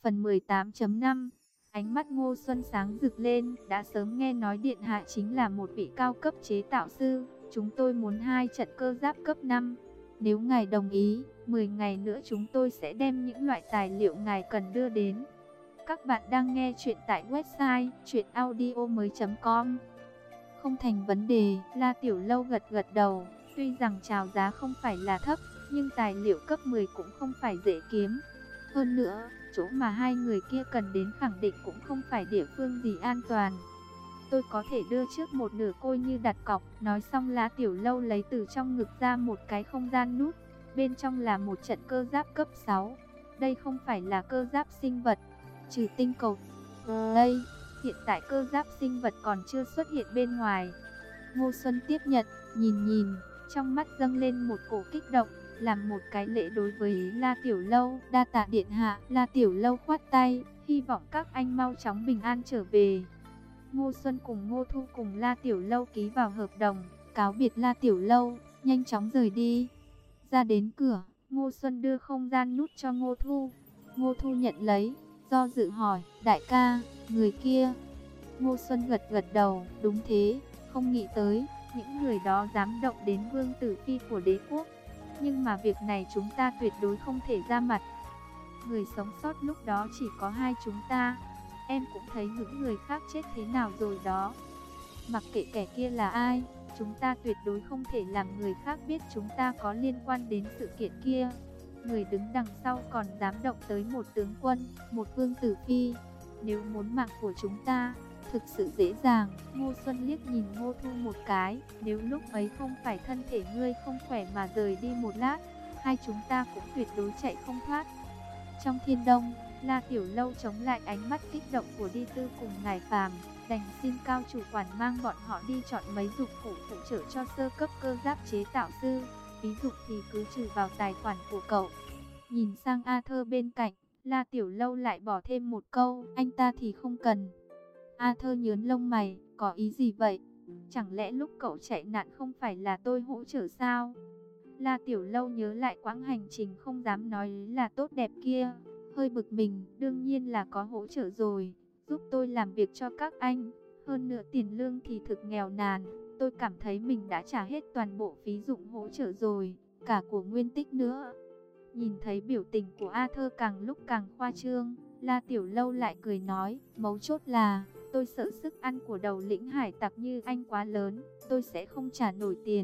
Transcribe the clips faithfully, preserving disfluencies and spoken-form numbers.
Phần mười tám chấm năm. Ánh mắt Ngô Xuân sáng rực lên, đã sớm nghe nói điện hạ chính là một vị cao cấp chế tạo sư. Chúng tôi muốn hai trận cơ giáp cấp năm. Nếu ngài đồng ý, mười ngày nữa chúng tôi sẽ đem những loại tài liệu ngài cần đưa đến. Các bạn đang nghe chuyện tại website truyện audio mới chấm com. Không thành vấn đề, La Tiểu Lâu gật gật đầu. Tuy rằng chào giá không phải là thấp, nhưng tài liệu cấp mười cũng không phải dễ kiếm. Hơn nữa, chỗ mà hai người kia cần đến khẳng định cũng không phải địa phương gì an toàn. Tôi có thể đưa trước một nửa coi như đặt cọc. Nói xong La Tiểu Lâu lấy từ trong ngực ra một cái không gian nút. Bên trong là một trận cơ giáp cấp sáu. Đây không phải là cơ giáp sinh vật, trừ tinh cầu đây. Hiện tại cơ giáp sinh vật còn chưa xuất hiện bên ngoài. Ngô Xuân tiếp nhận, nhìn nhìn, trong mắt dâng lên một cổ kích động, làm một cái lễ đối với La Tiểu Lâu. Đa tạ điện hạ. La Tiểu Lâu khoát tay, hy vọng các anh mau chóng bình an trở về. Ngô Xuân cùng Ngô Thu cùng La Tiểu Lâu ký vào hợp đồng, cáo biệt La Tiểu Lâu, nhanh chóng rời đi. Ra đến cửa, Ngô Xuân đưa không gian nút cho Ngô Thu. Ngô Thu nhận lấy, do dự hỏi, đại ca, người kia. Ngô Xuân gật gật đầu, đúng thế, không nghĩ tới, những người đó dám động đến vương tử phi của đế quốc. Nhưng mà việc này chúng ta tuyệt đối không thể ra mặt. Người sống sót lúc đó chỉ có hai chúng ta. Em cũng thấy những người khác chết thế nào rồi đó. Mặc kệ kẻ kia là ai, chúng ta tuyệt đối không thể làm người khác biết chúng ta có liên quan đến sự kiện kia. Người đứng đằng sau còn dám động tới một tướng quân, một vương tử phi. Nếu muốn mạng của chúng ta, thực sự dễ dàng. Ngô Xuân liếc nhìn Ngô Thu một cái. Nếu lúc ấy không phải thân thể ngươi không khỏe mà rời đi một lát, hai chúng ta cũng tuyệt đối chạy không thoát. Trong thiên đông, La Tiểu Lâu chống lại ánh mắt kích động của Đi Tư cùng Ngải Phàm, đành xin cao chủ quản mang bọn họ đi chọn mấy dụng cụ phụ trợ cho sơ cấp cơ giáp chế tạo sư. Ví dụ thì cứ trừ vào tài khoản của cậu. Nhìn sang A Thơ bên cạnh, La Tiểu Lâu lại bỏ thêm một câu, anh ta thì không cần. A Thơ nhớn lông mày, có ý gì vậy? Chẳng lẽ lúc cậu chạy nạn không phải là tôi hỗ trợ sao? La Tiểu Lâu nhớ lại quãng hành trình không dám nói là tốt đẹp kia, hơi bực mình, đương nhiên là có hỗ trợ rồi, giúp tôi làm việc cho các anh. Hơn nữa tiền lương thì thực nghèo nàn, tôi cảm thấy mình đã trả hết toàn bộ phí dụng hỗ trợ rồi, cả của Nguyên Tích nữa. Nhìn thấy biểu tình của A Thơ càng lúc càng khoa trương, La Tiểu Lâu lại cười nói, mấu chốt là, tôi sợ sức ăn của đầu lĩnh hải tặc như anh quá lớn, tôi sẽ không trả nổi tiền.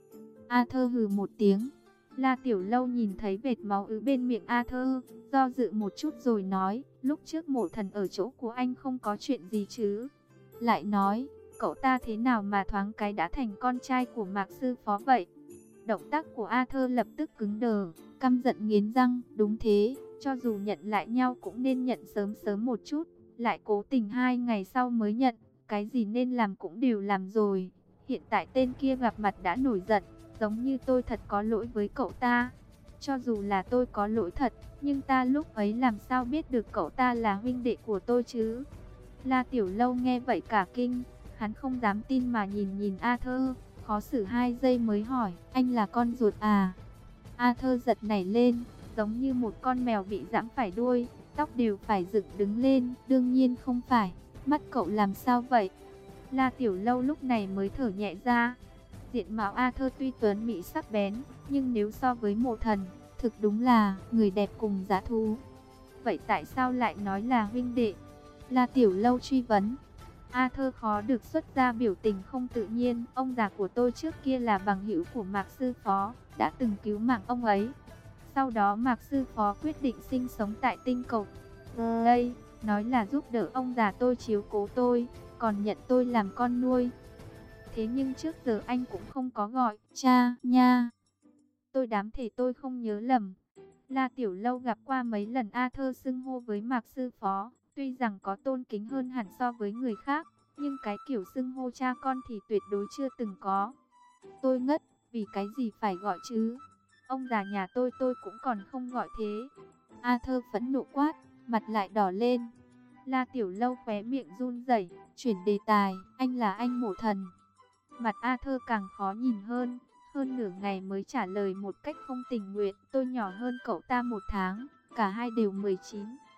A Thơ hừ một tiếng. La Tiểu Lâu nhìn thấy vệt máu ứ bên miệng A Thơ, do dự một chút rồi nói, lúc trước Mộ Thần ở chỗ của anh không có chuyện gì chứ? Lại nói, cậu ta thế nào mà thoáng cái đã thành con trai của Mạc sư phó vậy? Động tác của A Thơ lập tức cứng đờ, căm giận nghiến răng, đúng thế, cho dù nhận lại nhau cũng nên nhận sớm sớm một chút, lại cố tình hai ngày sau mới nhận, cái gì nên làm cũng đều làm rồi. Hiện tại tên kia gặp mặt đã nổi giận, giống như tôi thật có lỗi với cậu ta. Cho dù là tôi có lỗi thật, nhưng ta lúc ấy làm sao biết được cậu ta là huynh đệ của tôi chứ? La Tiểu Lâu nghe vậy cả kinh, hắn không dám tin mà nhìn nhìn A Thơ, khó xử hai giây mới hỏi, anh là con ruột à? A Thơ giật nảy lên, giống như một con mèo bị giẫm phải đuôi, tóc đều phải dựng đứng lên, đương nhiên không phải, mắt cậu làm sao vậy? La Tiểu Lâu lúc này mới thở nhẹ ra. Diện mạo A Thơ tuy tuấn mỹ sắc bén, nhưng nếu so với Mộ Thần, thực đúng là người đẹp cùng dã thú. Vậy tại sao lại nói là huynh đệ? La Tiểu Lâu truy vấn. A Thơ khó được xuất ra biểu tình không tự nhiên. Ông già của tôi trước kia là bằng hữu của Mạc sư phó, đã từng cứu mạng ông ấy. Sau đó Mạc sư phó quyết định sinh sống tại tinh cầu đây, nói là giúp đỡ ông già tôi chiếu cố tôi, còn nhận tôi làm con nuôi. Thế nhưng trước giờ anh cũng không có gọi cha nha. Tôi đám thể tôi không nhớ lầm. La Tiểu Lâu gặp qua mấy lần A Thơ xưng hô với Mạc sư phó, tuy rằng có tôn kính hơn hẳn so với người khác, nhưng cái kiểu xưng hô cha con thì tuyệt đối chưa từng có. Tôi ngất, vì cái gì phải gọi chứ? Ông già nhà tôi tôi cũng còn không gọi thế. A Thơ phẫn nộ quát, mặt lại đỏ lên. La Tiểu Lâu khóe miệng run rẩy, chuyển đề tài, anh là anh Mộ Thần. Mặt A Thơ càng khó nhìn hơn, hơn nửa ngày mới trả lời một cách không tình nguyện, tôi nhỏ hơn cậu ta một tháng, cả hai đều mười chín.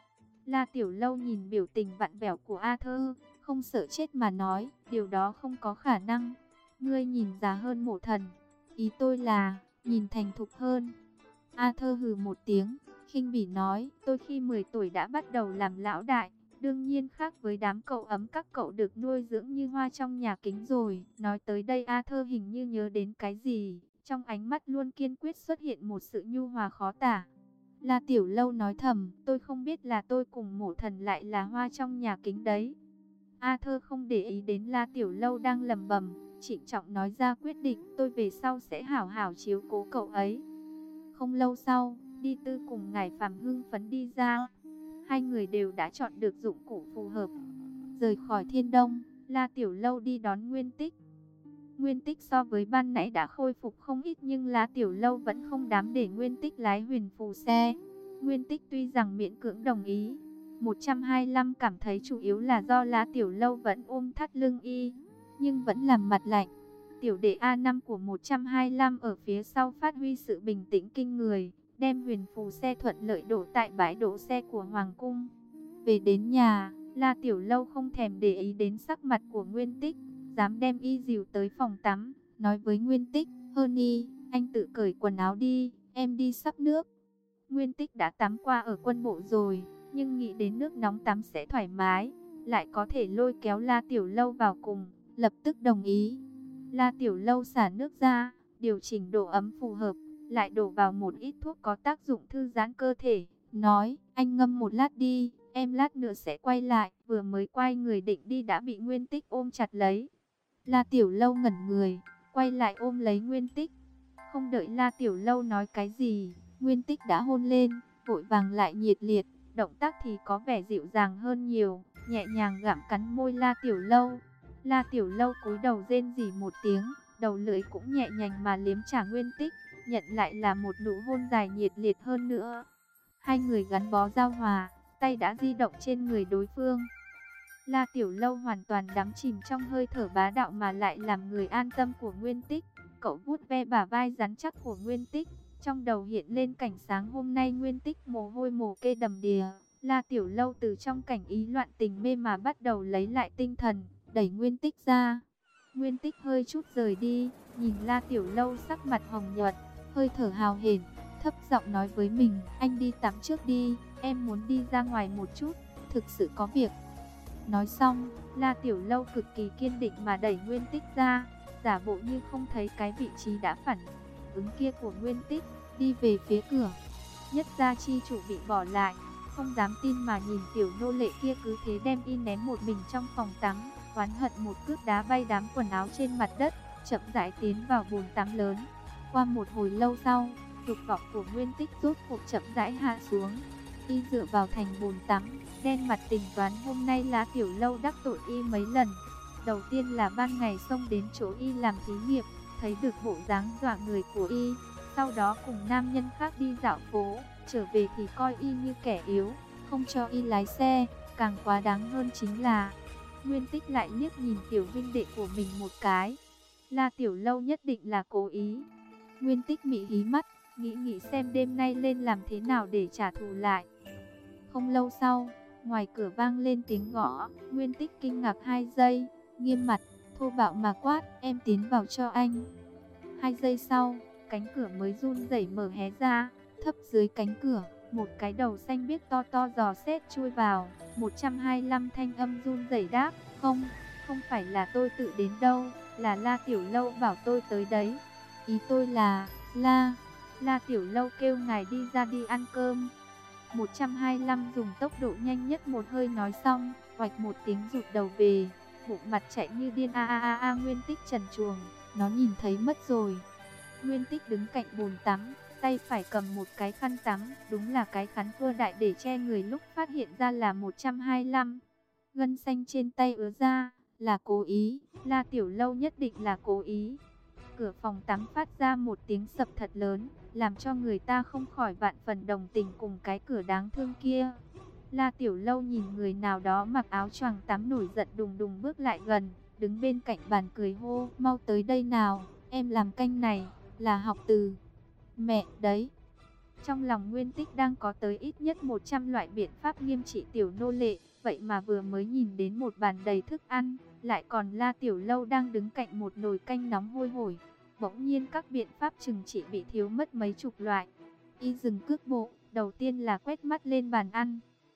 La Tiểu Lâu nhìn biểu tình vặn vẹo của Arthur, không sợ chết mà nói, điều đó không có khả năng. Ngươi nhìn già hơn Mộ Thần. Ý tôi là, nhìn thành thục hơn. Arthur hừ một tiếng, khinh bỉ nói, tôi khi mười tuổi đã bắt đầu làm lão đại. Đương nhiên khác với đám cậu ấm các cậu được nuôi dưỡng như hoa trong nhà kính rồi. Nói tới đây Arthur hình như nhớ đến cái gì. Trong ánh mắt luôn kiên quyết xuất hiện một sự nhu hòa khó tả. La Tiểu Lâu nói thầm, tôi không biết là tôi cùng Mộ Thần lại là hoa trong nhà kính đấy. Arthur không để ý đến La Tiểu Lâu đang lẩm bẩm, trịnh trọng nói ra quyết định, tôi về sau sẽ hảo hảo chiếu cố cậu ấy. Không lâu sau, Đi Tư cùng Ngải Phàm hưng phấn đi ra. Hai người đều đã chọn được dụng cụ phù hợp. Rời khỏi Thiên Đông, La Tiểu Lâu đi đón Nguyên Tích. Nguyên Tích so với ban nãy đã khôi phục không ít, nhưng La Tiểu Lâu vẫn không dám để Nguyên Tích lái huyền phù xe. Nguyên Tích tuy rằng miễn cưỡng đồng ý, một trăm hai mươi lăm cảm thấy chủ yếu là do La Tiểu Lâu vẫn ôm thắt lưng y, nhưng vẫn làm mặt lạnh. Tiểu đệ A năm của một trăm hai mươi lăm ở phía sau phát huy sự bình tĩnh kinh người, đem huyền phù xe thuận lợi đổ tại bãi đỗ xe của Hoàng Cung. Về đến nhà, La Tiểu Lâu không thèm để ý đến sắc mặt của Nguyên Tích, dám đem y dìu tới phòng tắm, nói với Nguyên Tích, hơn y, anh tự cởi quần áo đi, em đi xắp nước. Nguyên Tích đã tắm qua ở quân bộ rồi, nhưng nghĩ đến nước nóng tắm sẽ thoải mái, lại có thể lôi kéo La Tiểu Lâu vào cùng, lập tức đồng ý. La Tiểu Lâu xả nước ra, điều chỉnh độ ấm phù hợp, lại đổ vào một ít thuốc có tác dụng thư giãn cơ thể, nói, anh ngâm một lát đi, em lát nữa sẽ quay lại. Vừa mới quay người định đi đã bị Nguyên Tích ôm chặt lấy. La Tiểu Lâu ngẩn người, quay lại ôm lấy Nguyên Tích. Không đợi La Tiểu Lâu nói cái gì, Nguyên Tích đã hôn lên, vội vàng lại nhiệt liệt, động tác thì có vẻ dịu dàng hơn nhiều, nhẹ nhàng gặm cắn môi La Tiểu Lâu. La Tiểu Lâu cúi đầu rên rỉ một tiếng, đầu lưỡi cũng nhẹ nhàng mà liếm trả Nguyên Tích, nhận lại là một nụ hôn dài nhiệt liệt hơn nữa. Hai người gắn bó giao hòa, tay đã di động trên người đối phương. La Tiểu Lâu hoàn toàn đắm chìm trong hơi thở bá đạo mà lại làm người an tâm của Nguyên Tích. Cậu vuốt ve bả vai rắn chắc của Nguyên Tích, trong đầu hiện lên cảnh sáng hôm nay Nguyên Tích mồ hôi mồ kê đầm đìa. La Tiểu Lâu từ trong cảnh ý loạn tình mê mà bắt đầu lấy lại tinh thần, đẩy Nguyên Tích ra. Nguyên Tích hơi chút rời đi, nhìn La Tiểu Lâu sắc mặt hồng nhuận, hơi thở hào hển, thấp giọng nói với mình, anh đi tắm trước đi, em muốn đi ra ngoài một chút, thực sự có việc. Nói xong, La Tiểu Lâu cực kỳ kiên định mà đẩy Nguyên Tích ra, giả bộ như không thấy cái vị trí đã phản ứng kia của Nguyên Tích, đi về phía cửa. Nhất gia chi chủ bị bỏ lại, không dám tin mà nhìn tiểu nô lệ kia cứ thế đem y ném một mình trong phòng tắm, oán hận một cước đá bay đám quần áo trên mặt đất, chậm rãi tiến vào bồn tắm lớn. Qua một hồi lâu sau, dục vọng của Nguyên Tích rốt cuộc chậm rãi hạ xuống. Y dựa vào thành bồn tắm, đen mặt tính toán hôm nay La Tiểu Lâu đắc tội y mấy lần. Đầu tiên là ban ngày xông đến chỗ y làm thí nghiệm, thấy được bộ dáng dọa người của y. Sau đó cùng nam nhân khác đi dạo phố, trở về thì coi y như kẻ yếu, không cho y lái xe. Càng quá đáng hơn chính là Nguyên Tích lại liếc nhìn tiểu huynh đệ của mình một cái. La Tiểu Lâu nhất định là cố ý. Nguyên Tích mị hí mắt, nghĩ nghĩ xem đêm nay lên làm thế nào để trả thù lại. Không lâu sau, ngoài cửa vang lên tiếng gõ. Nguyên Tích kinh ngạc hai giây, nghiêm mặt, thô bạo mà quát, em tiến vào cho anh. Hai giây sau, cánh cửa mới run rẩy mở hé ra, thấp dưới cánh cửa, một cái đầu xanh biếc to to dò xét chui vào. Một trăm hai mươi lăm thanh âm run rẩy đáp, không, không phải là tôi tự đến đâu, là La Tiểu Lâu bảo tôi tới đấy. Ý tôi là, La, La Tiểu Lâu kêu ngài đi ra đi ăn cơm. Một trăm hai mươi lăm dùng tốc độ nhanh nhất một hơi nói xong, oạch một tiếng rụt đầu về, bụng mặt chạy như điên. A a a a Nguyên Tích trần truồng, nó nhìn thấy mất rồi. Nguyên Tích đứng cạnh bồn tắm, tay phải cầm một cái khăn tắm, đúng là cái khăn vơ đại để che người lúc phát hiện ra là một trăm hai mươi lăm. Gân xanh trên tay ứa ra, là cố ý, La Tiểu Lâu nhất định là cố ý. Cửa phòng tắm phát ra một tiếng sập thật lớn, làm cho người ta không khỏi vạn phần đồng tình cùng cái cửa đáng thương kia. La Tiểu Lâu nhìn người nào đó mặc áo choàng tắm nổi giận đùng đùng bước lại gần, đứng bên cạnh bàn cười hô, mau tới đây nào, em làm canh này, là học từ mẹ đấy. Trong lòng Nguyên Tích đang có tới ít nhất một trăm loại biện pháp nghiêm trị tiểu nô lệ, vậy mà vừa mới nhìn đến một bàn đầy thức ăn, lại còn La Tiểu Lâu đang đứng cạnh một nồi canh nóng hôi hổi. Bỗng nhiên các biện pháp trừng trị bị thiếu mất mấy chục loại. Y dừng cước bộ, đầu tiên là quét mắt lên bàn ăn.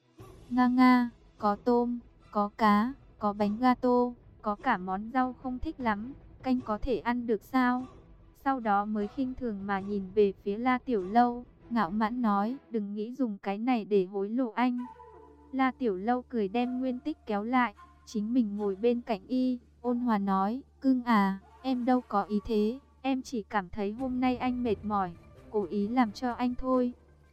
Nga nga, có tôm, có cá, có bánh gato, có cả món rau không thích lắm, canh có thể ăn được sao? Sau đó mới khinh thường mà nhìn về phía La Tiểu Lâu, ngạo mãn nói, đừng nghĩ dùng cái này để hối lộ anh. La Tiểu Lâu cười đem Nguyên Tích kéo lại, chính mình ngồi bên cạnh y, ôn hòa nói, cưng à, em đâu có ý thế, em chỉ cảm thấy hôm nay anh mệt mỏi, cố ý làm cho anh thôi.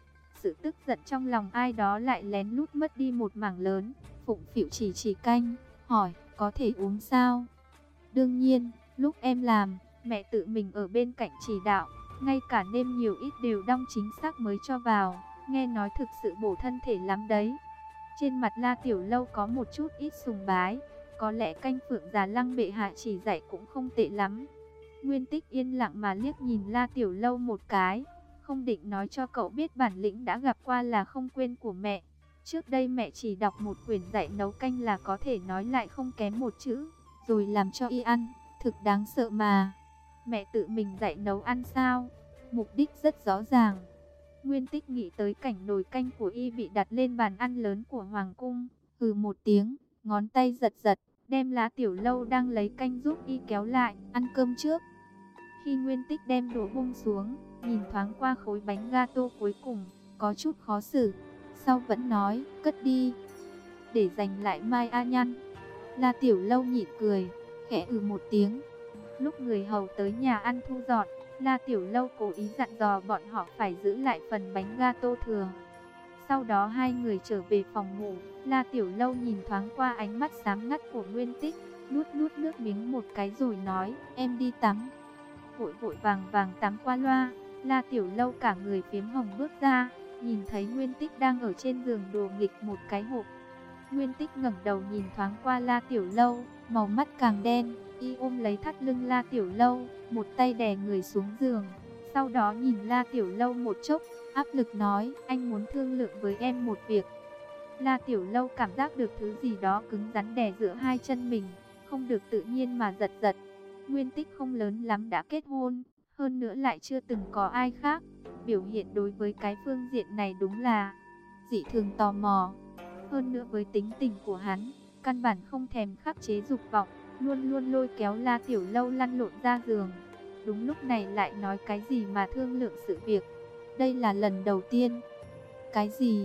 Sự tức giận trong lòng ai đó lại lén lút mất đi một mảng lớn. Phụng Phịu chỉ chỉ canh, hỏi, có thể uống sao? Đương nhiên, lúc em làm, mẹ tự mình ở bên cạnh chỉ đạo, ngay cả nêm nhiều ít đều đong chính xác mới cho vào, nghe nói thực sự bổ thân thể lắm đấy. Trên mặt La Tiểu Lâu có một chút ít sùng bái, có lẽ canh Phượng Già Lăng bệ hạ chỉ dạy cũng không tệ lắm. Nguyên Tích yên lặng mà liếc nhìn La Tiểu Lâu một cái, không định nói cho cậu biết bản lĩnh đã gặp qua là không quên của mẹ. Trước đây mẹ chỉ đọc một quyển dạy nấu canh là có thể nói lại không kém một chữ, rồi làm cho y ăn, thực đáng sợ mà. Mẹ tự mình dạy nấu ăn sao? Mục đích rất rõ ràng. Nguyên Tích nghĩ tới cảnh nồi canh của y bị đặt lên bàn ăn lớn của Hoàng cung, hừ một tiếng, ngón tay giật giật, đem La Tiểu Lâu đang lấy canh giúp y kéo lại, ăn cơm trước. Khi Nguyên Tích đem đũa buông xuống, nhìn thoáng qua khối bánh gato cuối cùng, có chút khó xử, sau vẫn nói, cất đi, để dành lại mai a nhăn. La Tiểu Lâu nhịn cười, khẽ ừ một tiếng. Lúc người hầu tới nhà ăn thu dọn, La Tiểu Lâu cố ý dặn dò bọn họ phải giữ lại phần bánh gato thừa. Sau đó hai người trở về phòng ngủ, La Tiểu Lâu nhìn thoáng qua ánh mắt sáng ngắt của Nguyên Tích, nuốt nuốt nước miếng một cái rồi nói, em đi tắm. Vội vội vàng vàng tắm qua loa, La Tiểu Lâu cả người phiếm hồng bước ra, nhìn thấy Nguyên Tích đang ở trên giường đùa nghịch một cái hộp. Nguyên Tích ngẩng đầu nhìn thoáng qua La Tiểu Lâu, màu mắt càng đen, y ôm lấy thắt lưng La Tiểu Lâu, một tay đè người xuống giường. Sau đó nhìn La Tiểu Lâu một chốc, áp lực nói, anh muốn thương lượng với em một việc. La Tiểu Lâu cảm giác được thứ gì đó cứng rắn đè giữa hai chân mình, không được tự nhiên mà giật giật. Nguyên Tích không lớn lắm đã kết hôn, hơn nữa lại chưa từng có ai khác. Biểu hiện đối với cái phương diện này đúng là dị thường tò mò. Hơn nữa với tính tình của hắn, căn bản không thèm khắc chế dục vọng, luôn luôn lôi kéo La Tiểu Lâu lăn lộn ra giường. Đúng lúc này lại nói cái gì mà thương lượng sự việc. Đây là lần đầu tiên. Cái gì?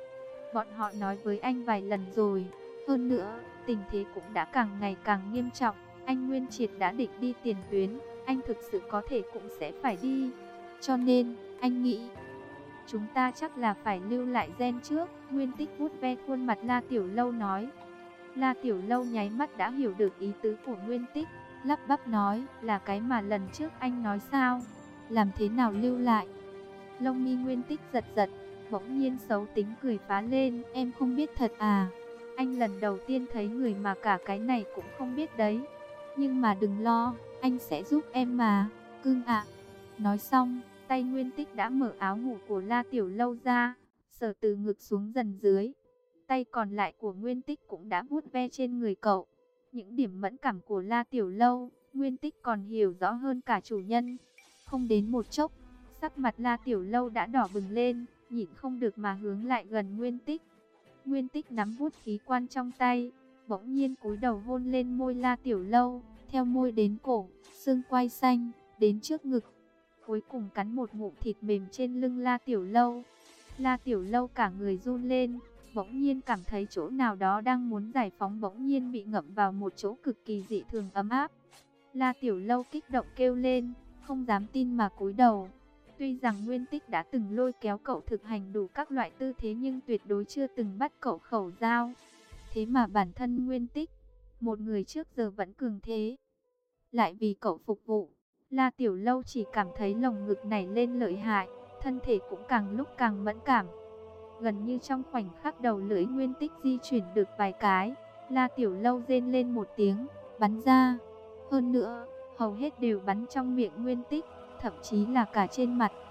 Bọn họ nói với anh vài lần rồi. Hơn nữa, tình thế cũng đã càng ngày càng nghiêm trọng. Anh Nguyên Triệt đã định đi tiền tuyến, anh thực sự có thể cũng sẽ phải đi. Cho nên, anh nghĩ, chúng ta chắc là phải lưu lại gen trước. Nguyên Tích vuốt ve khuôn mặt La Tiểu Lâu nói. La Tiểu Lâu nháy mắt đã hiểu được ý tứ của Nguyên Tích, lắp bắp nói, là cái mà lần trước anh nói sao? Làm thế nào lưu lại? Lông mi Nguyên Tích giật giật, bỗng nhiên xấu tính cười phá lên, em không biết thật à? Anh lần đầu tiên thấy người mà cả cái này cũng không biết đấy. Nhưng mà đừng lo, anh sẽ giúp em mà, cưng ạ. Nói xong, tay Nguyên Tích đã mở áo ngủ của La Tiểu Lâu ra, sờ từ ngực xuống dần dưới. Tay còn lại của Nguyên Tích cũng đã vuốt ve trên người cậu. Những điểm mẫn cảm của La Tiểu Lâu, Nguyên Tích còn hiểu rõ hơn cả chủ nhân. Không đến một chốc, sắc mặt La Tiểu Lâu đã đỏ bừng lên, nhịn không được mà hướng lại gần Nguyên Tích. Nguyên Tích nắm vuốt khí quan trong tay, bỗng nhiên cúi đầu hôn lên môi La Tiểu Lâu, theo môi đến cổ, xương quai xanh, đến trước ngực. Cuối cùng cắn một ngụm thịt mềm trên lưng La Tiểu Lâu. La Tiểu Lâu cả người run lên, bỗng nhiên cảm thấy chỗ nào đó đang muốn giải phóng bỗng nhiên bị ngậm vào một chỗ cực kỳ dị thường ấm áp. La Tiểu Lâu kích động kêu lên, không dám tin mà cúi đầu. Tuy rằng Nguyên Tích đã từng lôi kéo cậu thực hành đủ các loại tư thế nhưng tuyệt đối chưa từng bắt cậu khẩu giao. Thế mà bản thân Nguyên Tích, một người trước giờ vẫn cường thế, lại vì cậu phục vụ. La Tiểu Lâu chỉ cảm thấy lồng ngực này lên lợi hại, thân thể cũng càng lúc càng mẫn cảm. Gần như trong khoảnh khắc đầu lưỡi Nguyên Tích di chuyển được vài cái, La Tiểu Lâu rên lên một tiếng, bắn ra. Hơn nữa, hầu hết đều bắn trong miệng Nguyên Tích, thậm chí là cả trên mặt.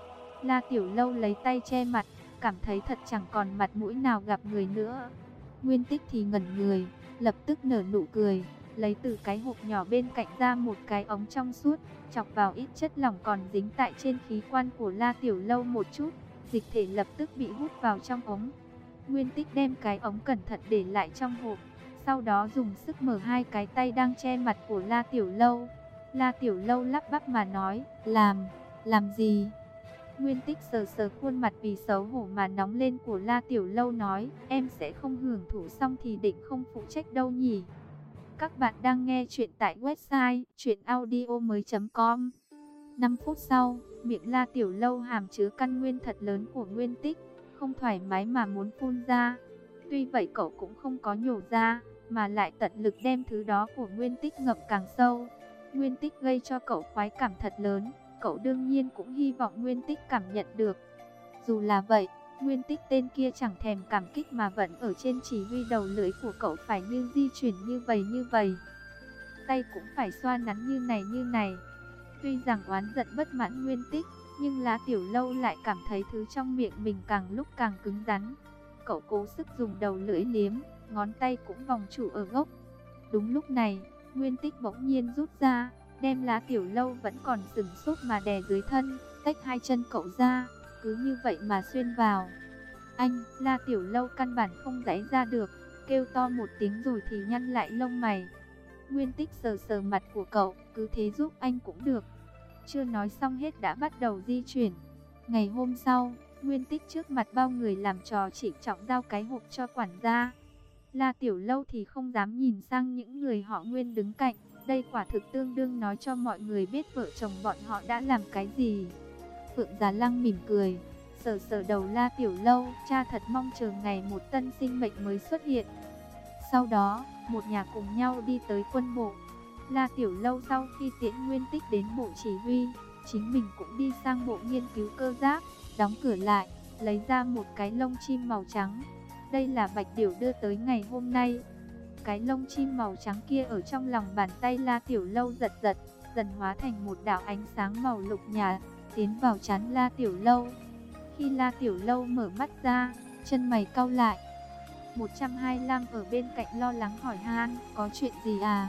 La Tiểu Lâu lấy tay che mặt, cảm thấy thật chẳng còn mặt mũi nào gặp người nữa. Nguyên Tích thì ngẩn người, lập tức nở nụ cười, lấy từ cái hộp nhỏ bên cạnh ra một cái ống trong suốt, chọc vào ít chất lỏng còn dính tại trên khí quan của La Tiểu Lâu một chút, dịch thể lập tức bị hút vào trong ống. Nguyên Tích đem cái ống cẩn thận để lại trong hộp, sau đó dùng sức mở hai cái tay đang che mặt của La Tiểu Lâu. La Tiểu Lâu lắp bắp mà nói, làm, làm gì? Nguyên Tích sờ sờ khuôn mặt vì xấu hổ mà nóng lên của La Tiểu Lâu nói, em sẽ không hưởng thụ xong thì định không phụ trách đâu nhỉ. Các bạn đang nghe chuyện tại website truyện audio mới chấm com. năm phút sau, miệng La Tiểu Lâu hàm chứa căn nguyên thật lớn của Nguyên Tích, không thoải mái mà muốn phun ra. Tuy vậy cậu cũng không có nhổ ra, mà lại tận lực đem thứ đó của Nguyên Tích ngậm càng sâu. Nguyên Tích gây cho cậu khoái cảm thật lớn, cậu đương nhiên cũng hy vọng Nguyên Tích cảm nhận được. Dù là vậy, Nguyên Tích tên kia chẳng thèm cảm kích mà vẫn ở trên chỉ huy đầu lưỡi của cậu phải như di chuyển như vậy như vậy. Tay cũng phải xoa nắn như này như này. Tuy rằng oán giận bất mãn Nguyên Tích, nhưng La Tiểu Lâu lại cảm thấy thứ trong miệng mình càng lúc càng cứng rắn. Cậu cố sức dùng đầu lưỡi liếm, ngón tay cũng vòng trụ ở gốc. Đúng lúc này, Nguyên Tích bỗng nhiên rút ra, đem La Tiểu Lâu vẫn còn sừng sốt mà đè dưới thân, tách hai chân cậu ra, cứ như vậy mà xuyên vào. Anh, La Tiểu Lâu căn bản không giãy ra được, kêu to một tiếng rồi thì nhăn lại lông mày. Nguyên Tích sờ sờ mặt của cậu, cứ thế giúp anh cũng được. Chưa nói xong hết đã bắt đầu di chuyển. Ngày hôm sau, Nguyên Tích trước mặt bao người làm trò chỉ trọng giao cái hộp cho quản gia. La Tiểu Lâu thì không dám nhìn sang những người họ Nguyên đứng cạnh. Đây quả thực tương đương nói cho mọi người biết vợ chồng bọn họ đã làm cái gì. Phượng Giá Lăng mỉm cười, sờ sờ đầu La Tiểu Lâu, cha thật mong chờ ngày một tân sinh mệnh mới xuất hiện. Sau đó, một nhà cùng nhau đi tới quân bộ. La Tiểu Lâu sau khi tiễn Nguyên Tích đến bộ chỉ huy, chính mình cũng đi sang bộ nghiên cứu cơ giáp, đóng cửa lại, lấy ra một cái lông chim màu trắng. Đây là Bạch Điểu đưa tới ngày hôm nay. Cái lông chim màu trắng kia ở trong lòng bàn tay La Tiểu Lâu giật giật, dần hóa thành một đạo ánh sáng màu lục nhạt, tiến vào trán La Tiểu Lâu. Khi La Tiểu Lâu mở mắt ra, chân mày cau lại. một trăm hai mươi lăm ở bên cạnh lo lắng hỏi han, có chuyện gì à?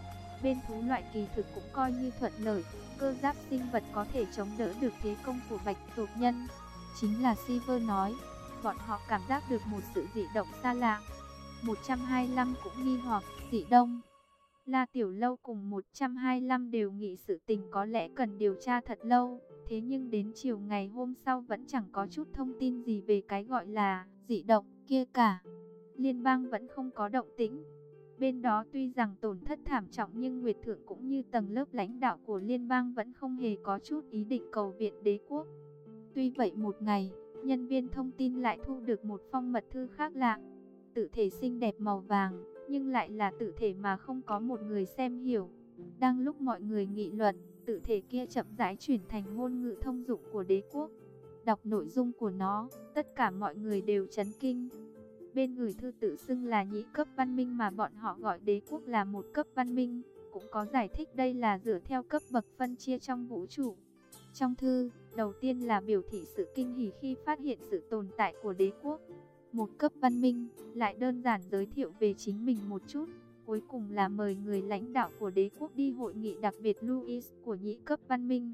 Bên thú loại kỳ thực cũng coi như thuận lợi, cơ giáp sinh vật có thể chống đỡ được thế công của bạch tuộc nhân. Chính là Silver nói, bọn họ cảm giác được một sự dị động xa lạ. một trăm hai mươi lăm cũng nghi hoặc, dị đông. La Tiểu Lâu cùng một trăm hai mươi lăm đều nghĩ sự tình có lẽ cần điều tra thật lâu. Thế nhưng đến chiều ngày hôm sau vẫn chẳng có chút thông tin gì về cái gọi là dị động kia cả. Liên bang vẫn không có động tĩnh. Bên đó tuy rằng tổn thất thảm trọng nhưng Nguyệt Thượng cũng như tầng lớp lãnh đạo của liên bang vẫn không hề có chút ý định cầu viện đế quốc. Tuy vậy một ngày, nhân viên thông tin lại thu được một phong mật thư khác lạ. Tự thể xinh đẹp màu vàng, nhưng lại là tự thể mà không có một người xem hiểu. Đang lúc mọi người nghị luận, tự thể kia chậm rãi chuyển thành ngôn ngữ thông dụng của đế quốc. Đọc nội dung của nó, tất cả mọi người đều chấn kinh. Bên gửi thư tự xưng là nhị cấp văn minh mà bọn họ gọi đế quốc là một cấp văn minh, cũng có giải thích đây là dựa theo cấp bậc phân chia trong vũ trụ. Trong thư, đầu tiên là biểu thị sự kinh hỉ khi phát hiện sự tồn tại của đế quốc, một cấp văn minh, lại đơn giản giới thiệu về chính mình một chút. Cuối cùng là mời người lãnh đạo của đế quốc đi hội nghị đặc biệt Louis của nhị cấp văn minh.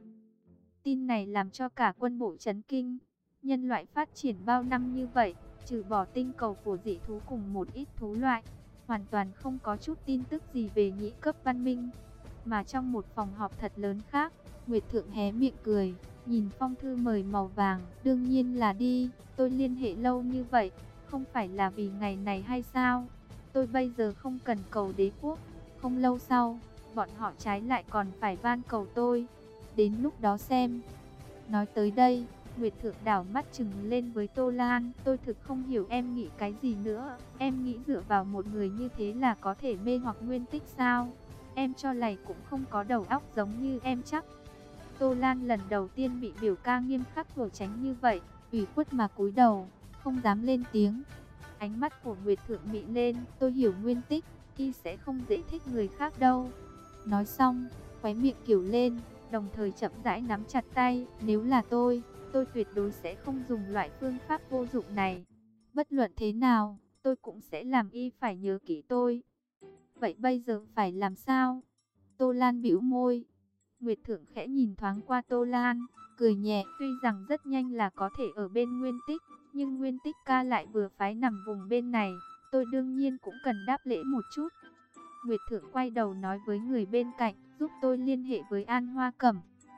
Tin này làm cho cả quân bộ chấn kinh. Nhân loại phát triển bao năm như vậy, trừ bỏ tinh cầu của dị thú cùng một ít thú loại, hoàn toàn không có chút tin tức gì về nhị cấp văn minh. Mà trong một phòng họp thật lớn khác, Nguyệt Thượng hé miệng cười, nhìn phong thư mời màu vàng, đương nhiên là đi, tôi liên hệ lâu như vậy, không phải là vì ngày này hay sao? Tôi bây giờ không cần cầu đế quốc, không lâu sau, bọn họ trái lại còn phải van cầu tôi, đến lúc đó xem. Nói tới đây, Nguyệt Thượng đảo mắt chừng lên với Tô Lan, tôi thực không hiểu em nghĩ cái gì nữa, em nghĩ dựa vào một người như thế là có thể mê hoặc Nguyên Tích sao? Em cho lầy cũng không có đầu óc giống như em chắc. Tô Lan lần đầu tiên bị biểu ca nghiêm khắc của tránh như vậy, ủy khuất mà cúi đầu, không dám lên tiếng. Ánh mắt của Nguyệt Thượng mị lên, tôi hiểu Nguyên Tích, y sẽ không dễ thích người khác đâu. Nói xong, khóe miệng kiểu lên, đồng thời chậm rãi nắm chặt tay, nếu là tôi, tôi tuyệt đối sẽ không dùng loại phương pháp vô dụng này. Bất luận thế nào, tôi cũng sẽ làm y phải nhớ kỹ tôi. Vậy bây giờ phải làm sao? Tô Lan bĩu môi. Nguyệt Thượng khẽ nhìn thoáng qua Tô Lan, cười nhẹ. Tuy rằng rất nhanh là có thể ở bên Nguyên Tích, nhưng Nguyên Tích ca lại vừa phái nằm vùng bên này, tôi đương nhiên cũng cần đáp lễ một chút. Nguyệt Thượng quay đầu nói với người bên cạnh, giúp tôi liên hệ với An Hoa Cẩm.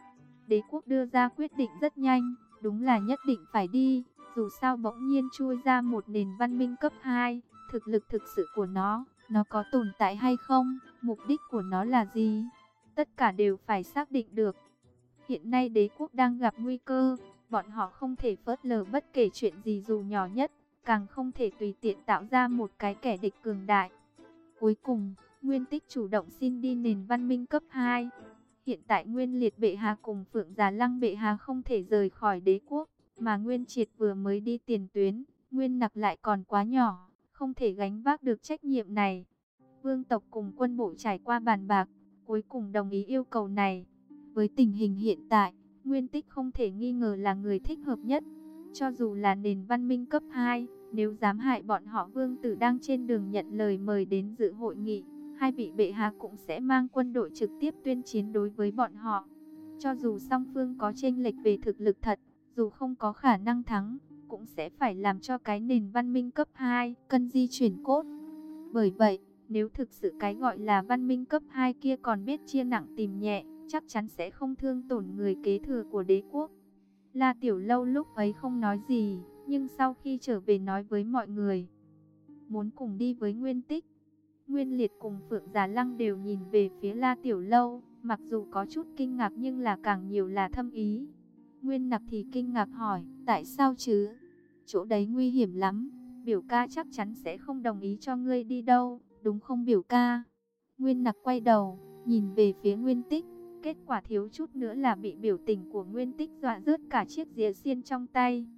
Đế quốc đưa ra quyết định rất nhanh, đúng là nhất định phải đi. Dù sao bỗng nhiên chui ra một nền văn minh cấp hai, thực lực thực sự của nó, nó có tồn tại hay không, mục đích của nó là gì, tất cả đều phải xác định được. Hiện nay đế quốc đang gặp nguy cơ, bọn họ không thể phớt lờ bất kể chuyện gì dù nhỏ nhất, càng không thể tùy tiện tạo ra một cái kẻ địch cường đại. Cuối cùng, Nguyên Tích chủ động xin đi nền văn minh cấp hai. Hiện tại Nguyên Liệt bệ hạ cùng Phượng Già Lăng bệ hạ không thể rời khỏi đế quốc, mà Nguyên Triệt vừa mới đi tiền tuyến, Nguyên Nặc lại còn quá nhỏ, không thể gánh vác được trách nhiệm này. Vương tộc cùng quân bộ trải qua bàn bạc, cuối cùng đồng ý yêu cầu này. Với tình hình hiện tại, Nguyên Tích không thể nghi ngờ là người thích hợp nhất. Cho dù là nền văn minh cấp hai, nếu dám hại bọn họ, vương tử đang trên đường nhận lời mời đến dự hội nghị, hai vị bệ hạ cũng sẽ mang quân đội trực tiếp tuyên chiến đối với bọn họ. Cho dù song phương có chênh lệch về thực lực thật, dù không có khả năng thắng, cũng sẽ phải làm cho cái nền văn minh cấp hai cân di chuyển cốt. Bởi vậy, nếu thực sự cái gọi là văn minh cấp hai kia còn biết chia nặng tìm nhẹ, chắc chắn sẽ không thương tổn người kế thừa của đế quốc. La Tiểu Lâu lúc ấy không nói gì, nhưng sau khi trở về nói với mọi người, muốn cùng đi với Nguyên Tích. Nguyên Liệt cùng Phượng Già Lăng đều nhìn về phía La Tiểu Lâu, mặc dù có chút kinh ngạc nhưng là càng nhiều là thâm ý. Nguyên Nặc thì kinh ngạc hỏi, tại sao chứ? Chỗ đấy nguy hiểm lắm, biểu ca chắc chắn sẽ không đồng ý cho ngươi đi đâu, đúng không biểu ca? Nguyên Nặc quay đầu, nhìn về phía Nguyên Tích, kết quả thiếu chút nữa là bị biểu tình của Nguyên Tích dọa rớt cả chiếc dìa xiên trong tay.